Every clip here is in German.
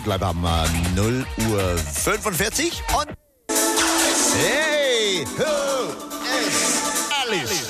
gleich am 0 Uhr 45 und hey, who is Alice?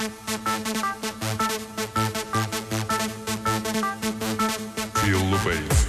Feel the bass.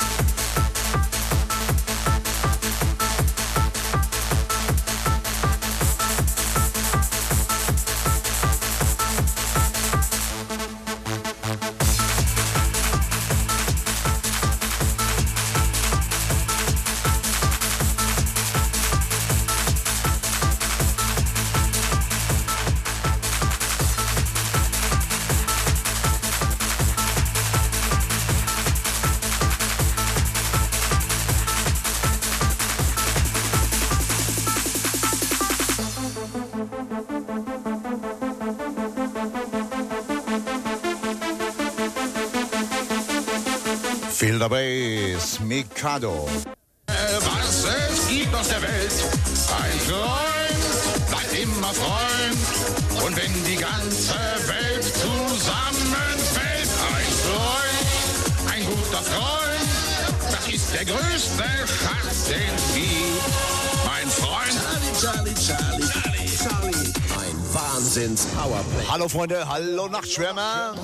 Feel the bass, Mikado. Was es gibt auf der Welt, ein Freund bleibt immer Freund. Und wenn die ganze Welt zusammenfällt, ein Freund, ein guter Freund, das ist der größte Schatz, den es gibt. Mein Freund. Charlie. Ein Wahnsinns-Powerplay. Hallo Freunde, hallo Nachtschwärmer.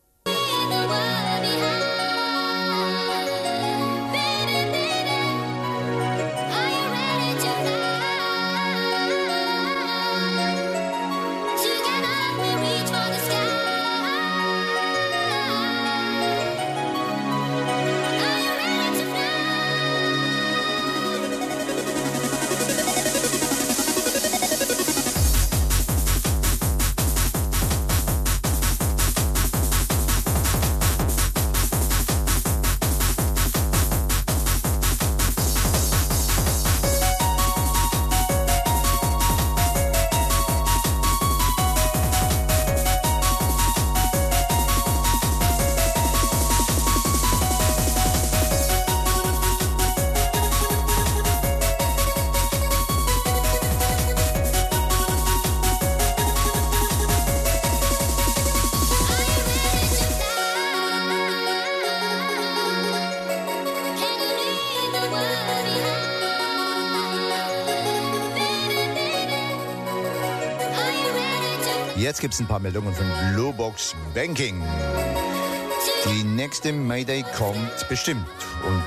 Jetzt gibt es ein paar Meldungen von Bluebox Banking. Die nächste Mayday kommt bestimmt. Und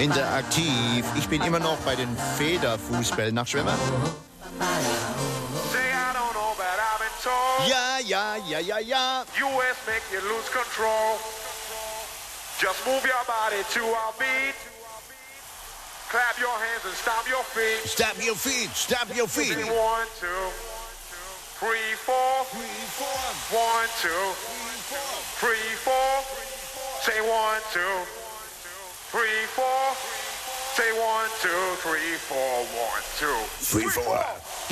Interaktiv. Ich bin immer noch bei den Federfußball-Nachtschwimmer. Ja, ja, ja, ja, ja. US make you lose control. Just move your body to our beat. Clap your hands and stomp your feet. Stamp your feet, stamp your feet. 1, 2, 3, 4. 1, 2, 3, 4. Say 1, 2, 3, 4. Say 1, 2, 3, 4. 1, 2, 3, 4.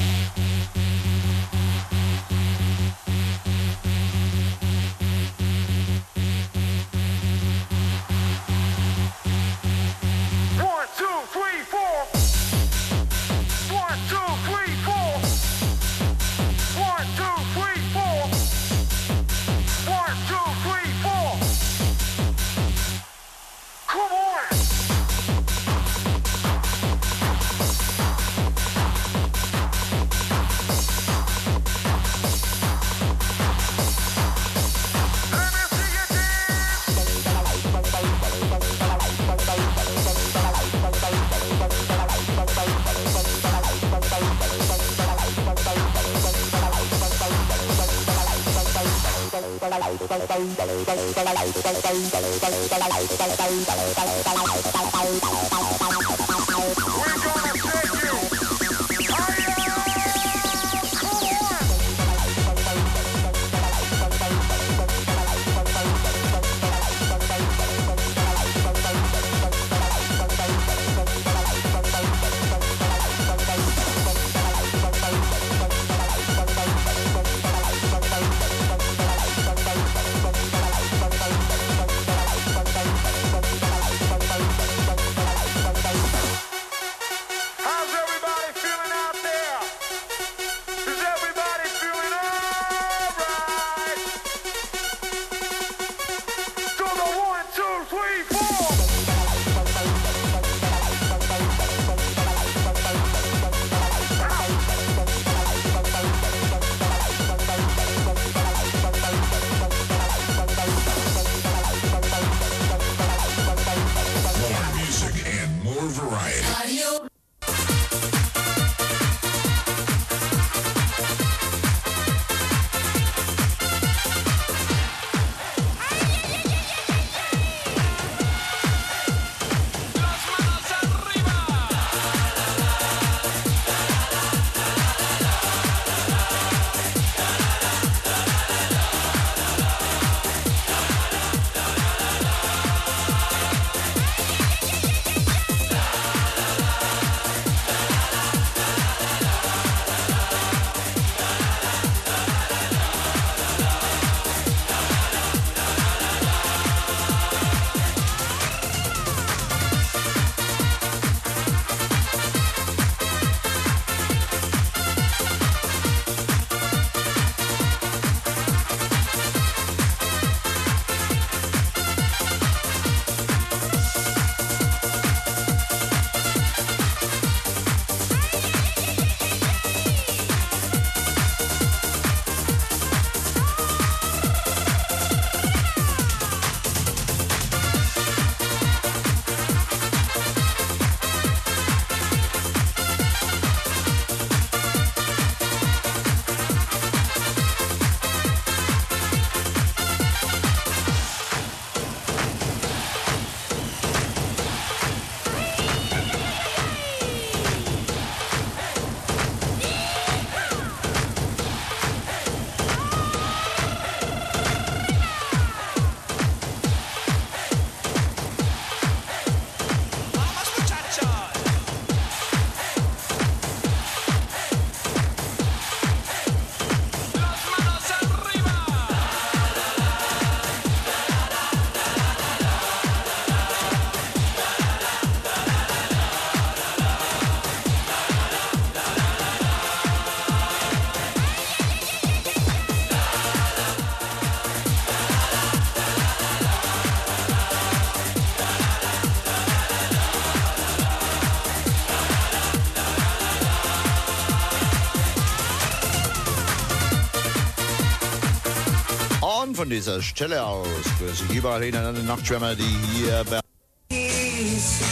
Und von dieser Stelle aus grüße ich überall hin an den Nachtschwärmer, die hier bei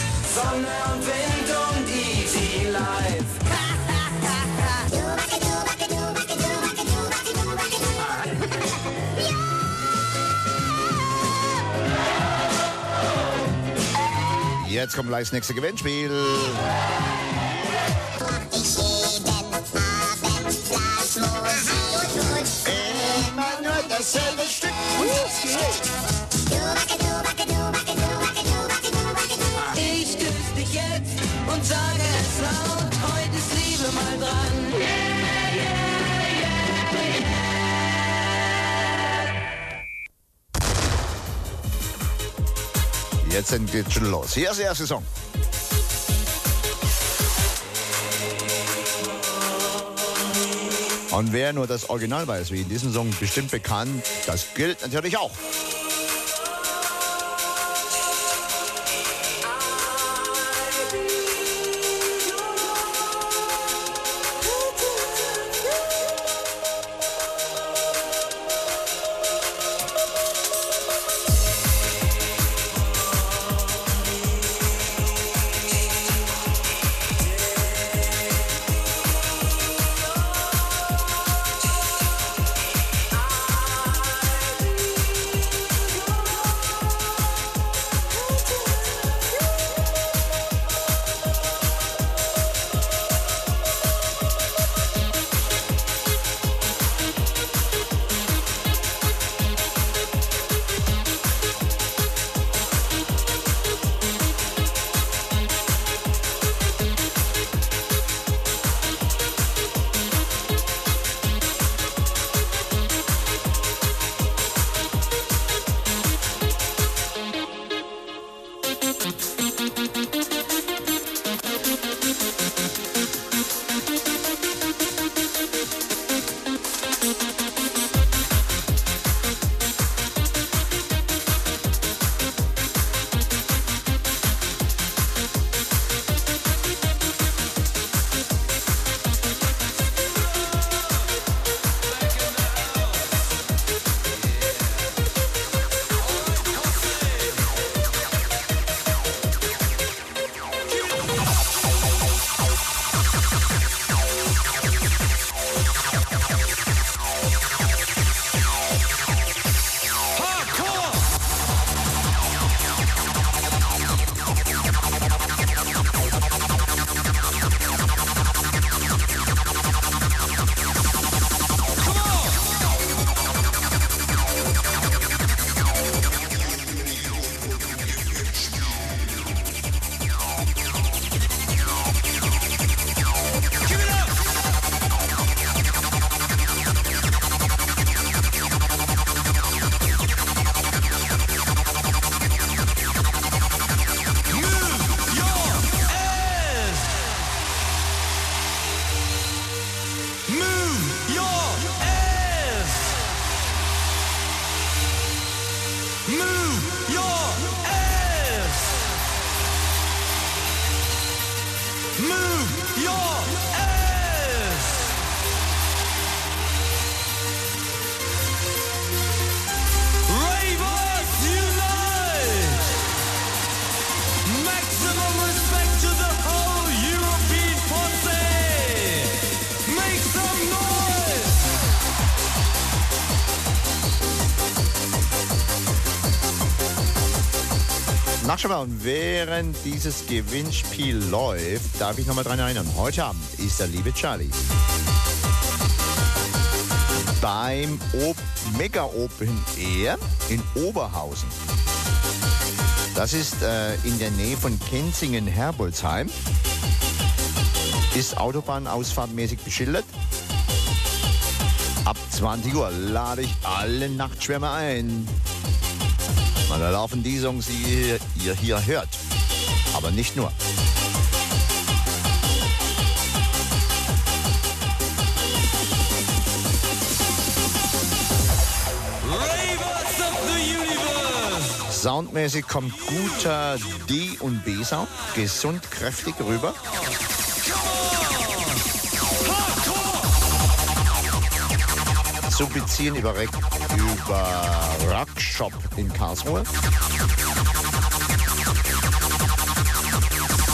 Sonne und Wind und easy life. Jetzt kommt gleich das nächste Gewinnspiel. Immer nur dasselbe Stück. Ich küsse dich jetzt und sage es laut, heute ist Liebe mal dran. Jetzt geht's schon los. Hier ist der erste Song. Und wer nur das Original weiß, wie in diesem Song bestimmt bekannt, das gilt natürlich auch. Nachschauen, und während dieses Gewinnspiel läuft, darf ich nochmal dran erinnern. Heute Abend ist der liebe Charlie beim Mega Open Air in Oberhausen. Das ist in der Nähe von Kenzingen-Herbolzheim. Ist autobahnausfahrtmäßig beschildert. Ab 20 Uhr lade ich alle Nachtschwärmer ein. Da laufen die Songs, die ihr hier hört. Aber nicht nur. Soundmäßig kommt guter D- und B-Sound, gesund, kräftig rüber. Zu beziehen über Rockshop in Karlsruhe.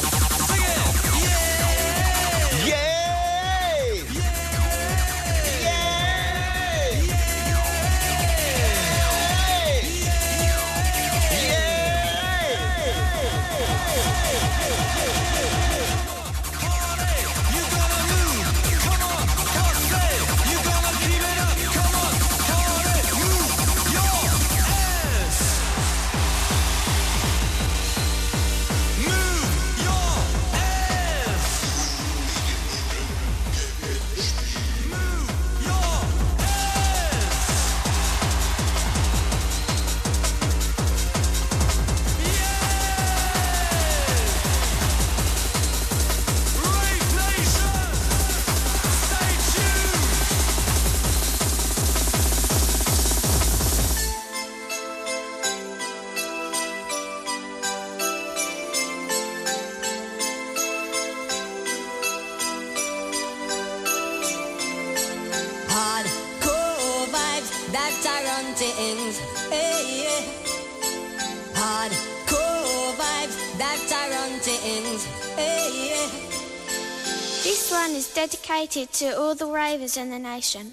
This one is dedicated to all the ravers in the nation.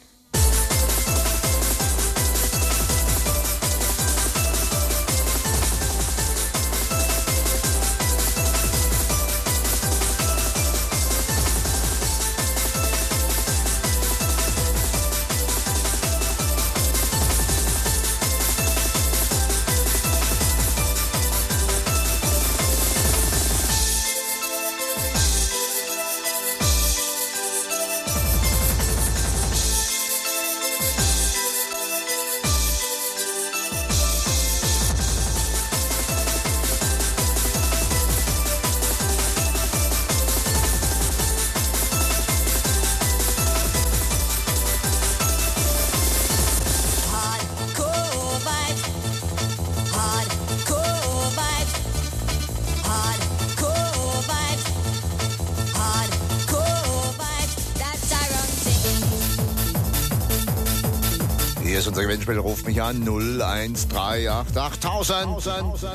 Hier ist unser Gewinnspiel, ruft mich an 01388 8000.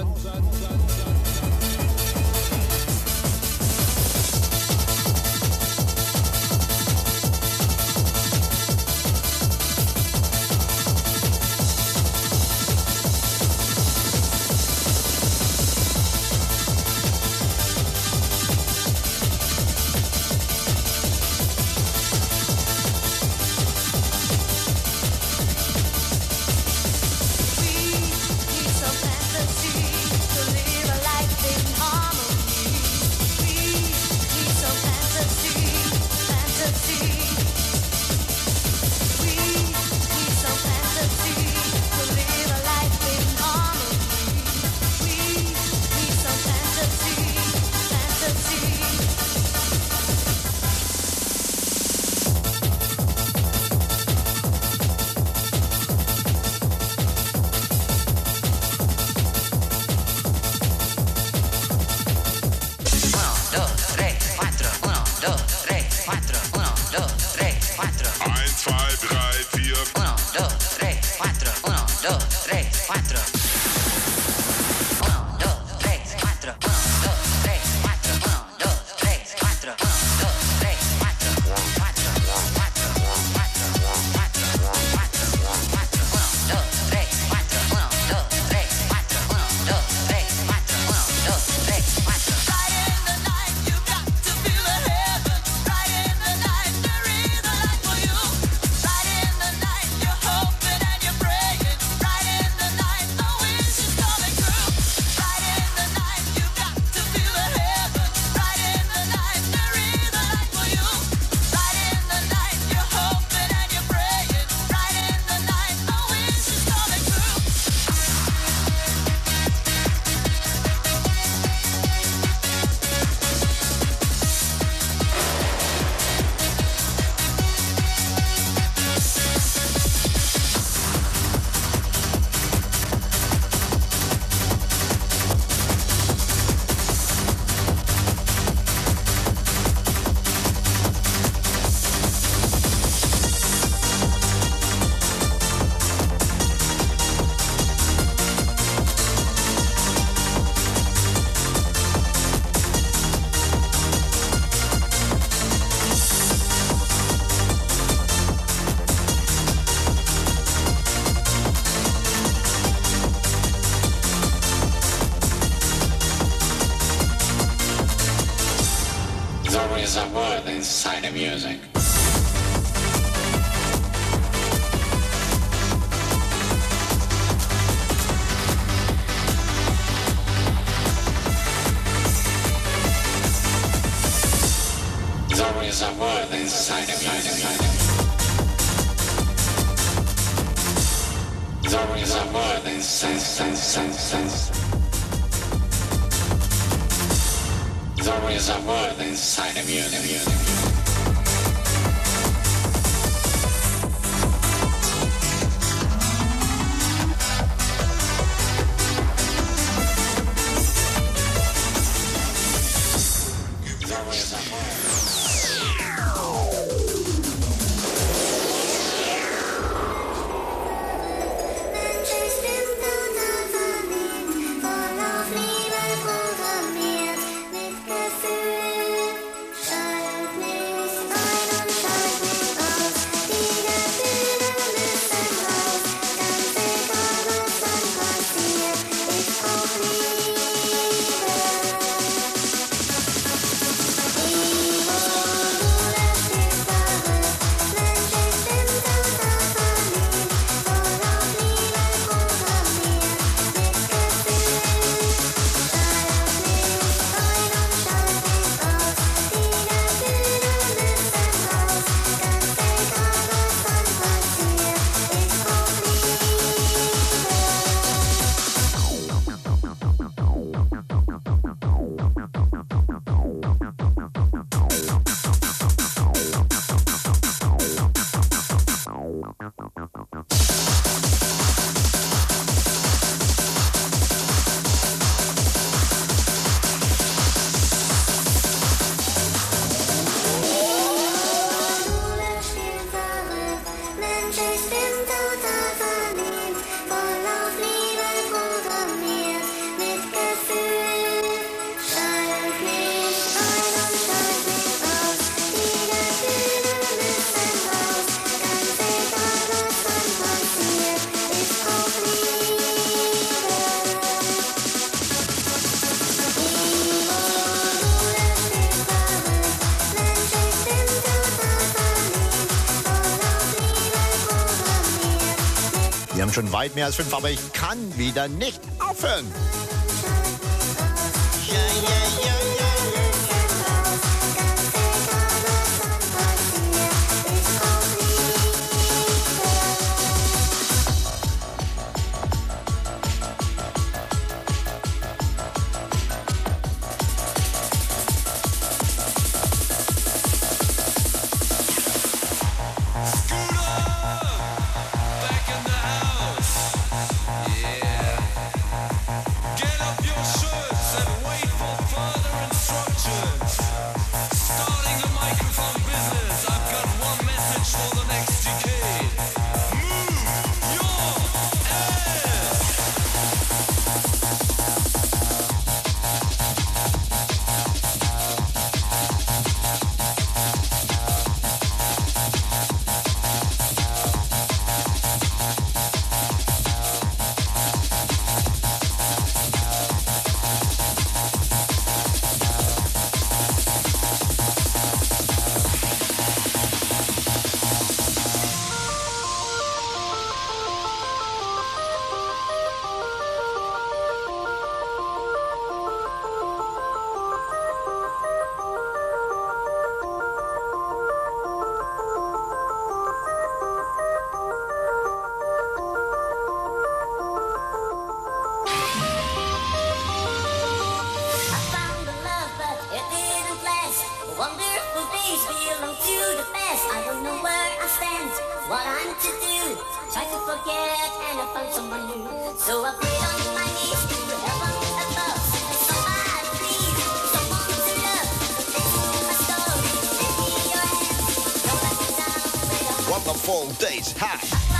Inside of music. There's always a word inside of music. There's always a word inside. There's always a word inside of music. Mit Gefühl, schall und Nebel. haben schon weit mehr als 5, aber ich kann wieder nicht aufhören. Wonderful days, ha!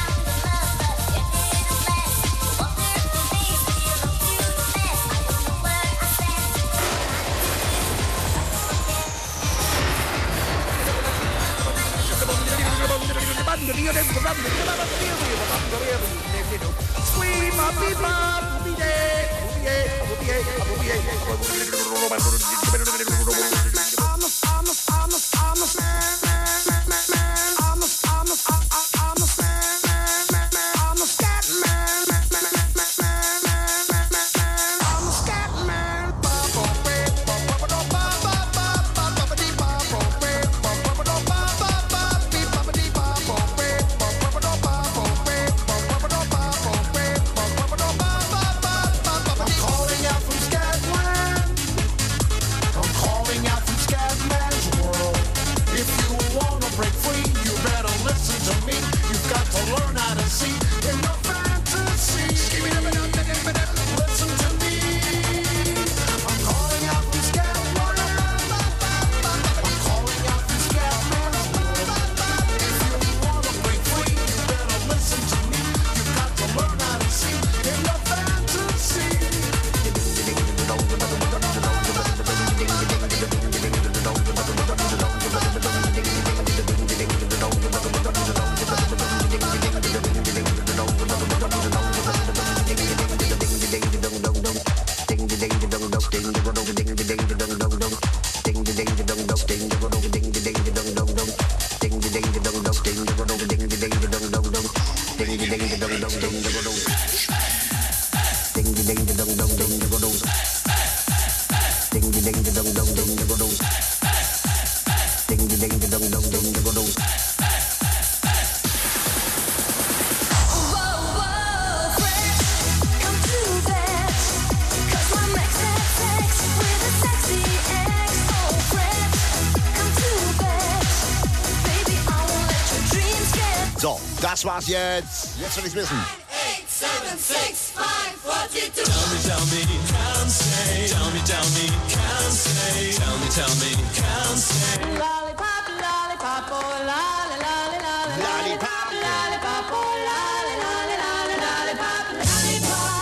So, das war's jetzt. Jetzt will ich's wissen. 8, 7, 6, 5, 42. Tell me, can't say. Tell me, can't say. Tell me, can't say. Lollipop, lollipop, oh, lolly, lolly, lolly, lollipop, lollipop, oh, lolly, lolly, lolly, lollipop, lollipop,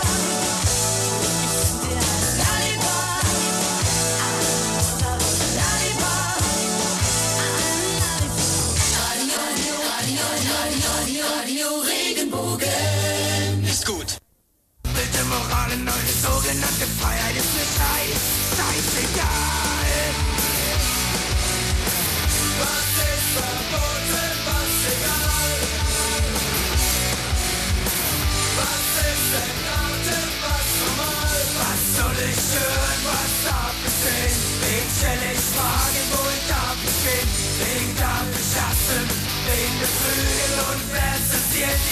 Radio Regenbogen ist gut. Bitte Moral in eure sogenannte Freiheit ist mir scheißegal. Was ist verboten, was egal?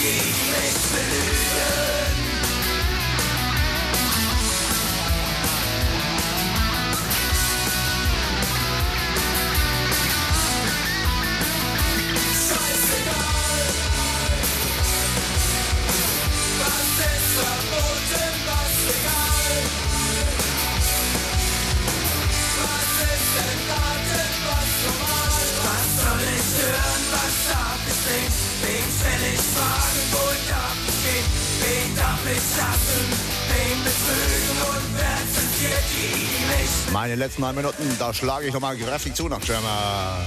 die mich belügen. Scheißegal, was ist verboten, was legal? Was ist erwartet, was normal? Was soll ich hören, was darf ich sehen? Wen stell ich Fragen, wo darf ich gehen? Wen darf ich hassen, wen betrügen und wer zensiert die mich? Meine letzten 9 Minuten, da schlage ich nochmal kräftig zu nach Schirmer.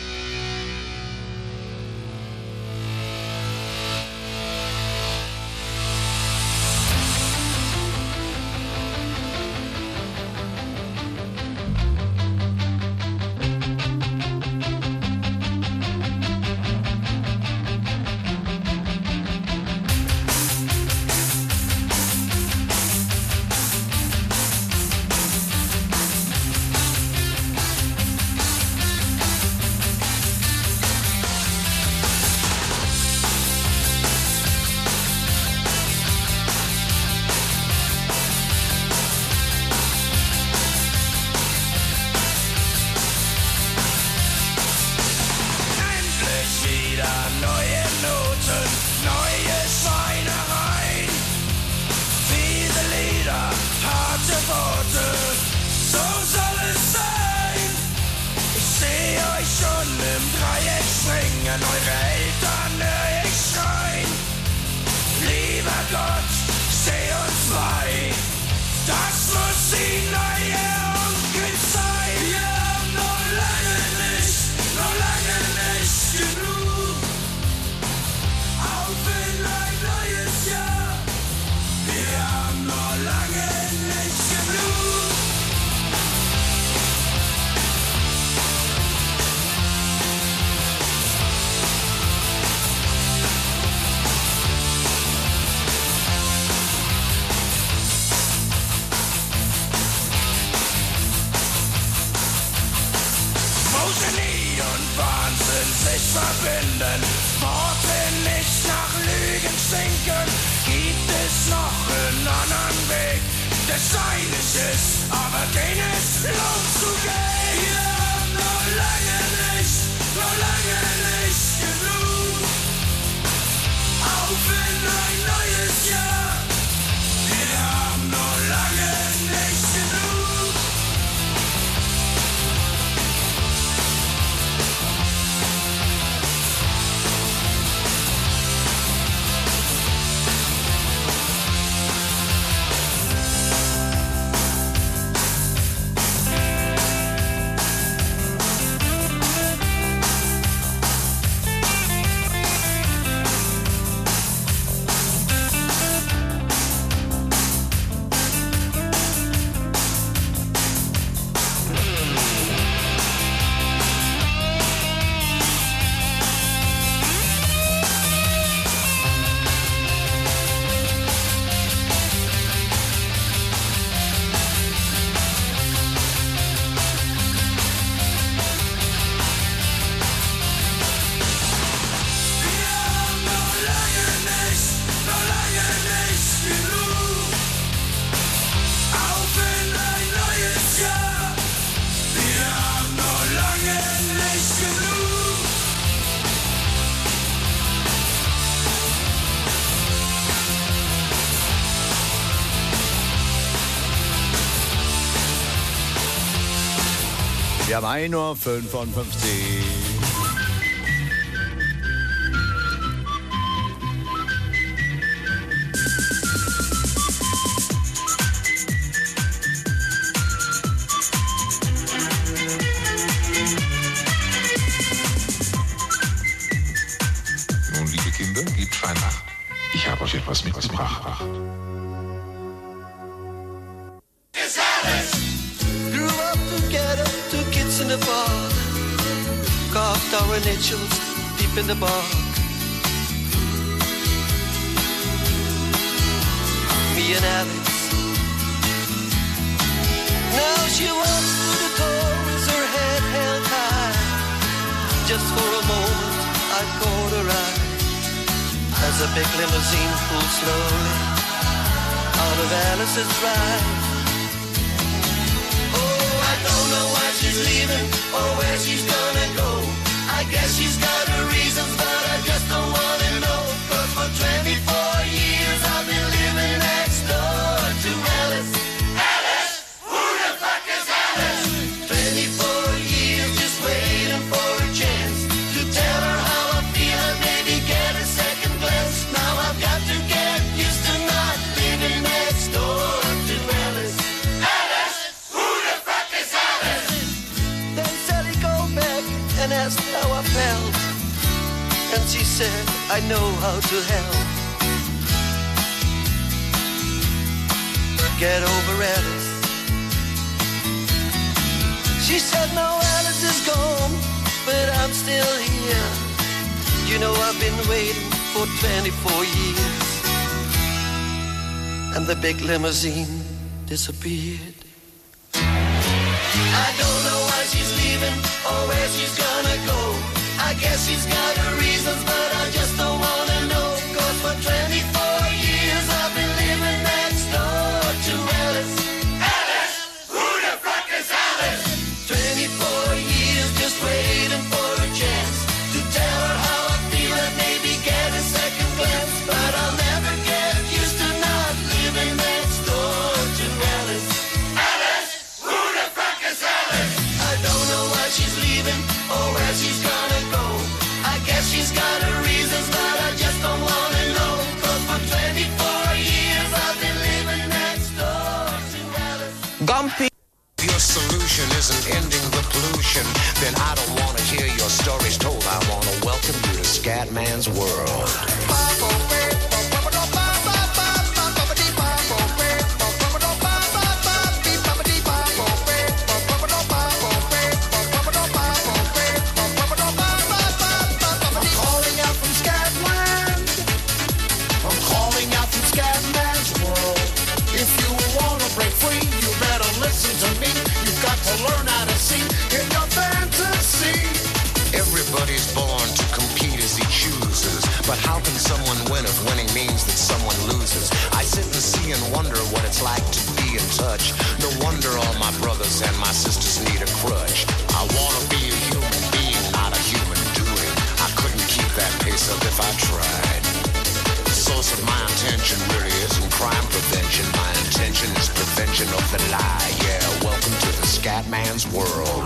Wir haben 1:55 Uhr. Nun, liebe Kinder, gebt fein nach. Ich habe euch etwas mitgebracht. In the park, carved our initials deep in the bark. Me and Alice. Now she walks through the door with her head held high. Just for a moment I caught her eye. as a big limousine pulls slowly out of Alice's drive. Oh, I don't know why she's leaving or where she's gonna go. I guess she's got her reasons, but I just don't wanna know. 'Cause for 24 years I've been living next door to Alice. Alice? Who the fuck is Alice? 24 years just waiting for a chance to tell her how I feel and maybe get a second glance. Now I've got to get used to not living next door to Alice. Alice? Who the fuck is Alice? Then Sally go back and asked how I felt, and she said, I know how to help. Get over Alice. She said, no, Alice is gone, but I'm still here. You know I've been waiting for 24 years. And the big limousine disappeared. I don't know why she's leaving or where she's gonna go. I guess she's got her reasons, but I just don't wanna know. 'Cause for 24 years I've been living next door to Alice. Alice? Who the fuck is Alice? 24 years just waiting for a chance to tell her how I feel and maybe get a second glance. But I'll never get used to not living next door to Alice. Alice? Who the fuck is Alice? I don't know why she's leaving or where she's gonna go. I guess she's got her reasons, but I just don't wanna know. 'Cause for 24 years I've been living next door to Alice. Gumpy. If your solution isn't ending the pollution, then I don't want to hear your stories told. I want to welcome you to Scatman's world. Learn how to see in your fantasy. Everybody's born to compete as he chooses, but how can someone win if winning means that someone loses? I sit and see and wonder what it's like to be in touch. No wonder all my brothers and my sisters need a crutch. I want to be a human being, not a human doing. I couldn't keep that pace up if I tried. The source of my intention really isn't crime prevention. My intention is prevention of the lie. Yeah, welcome to the Scatman's world.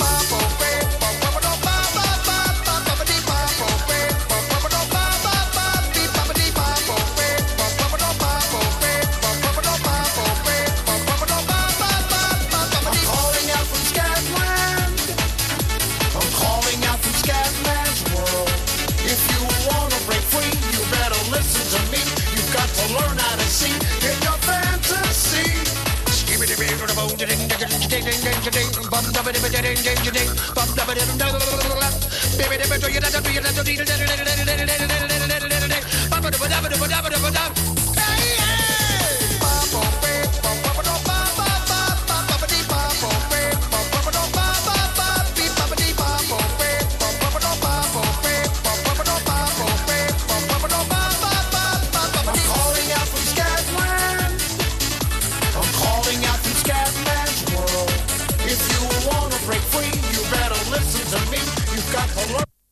Learn how to see in your fantasy. If you wanna break free, you better listen to me. You've got to learn.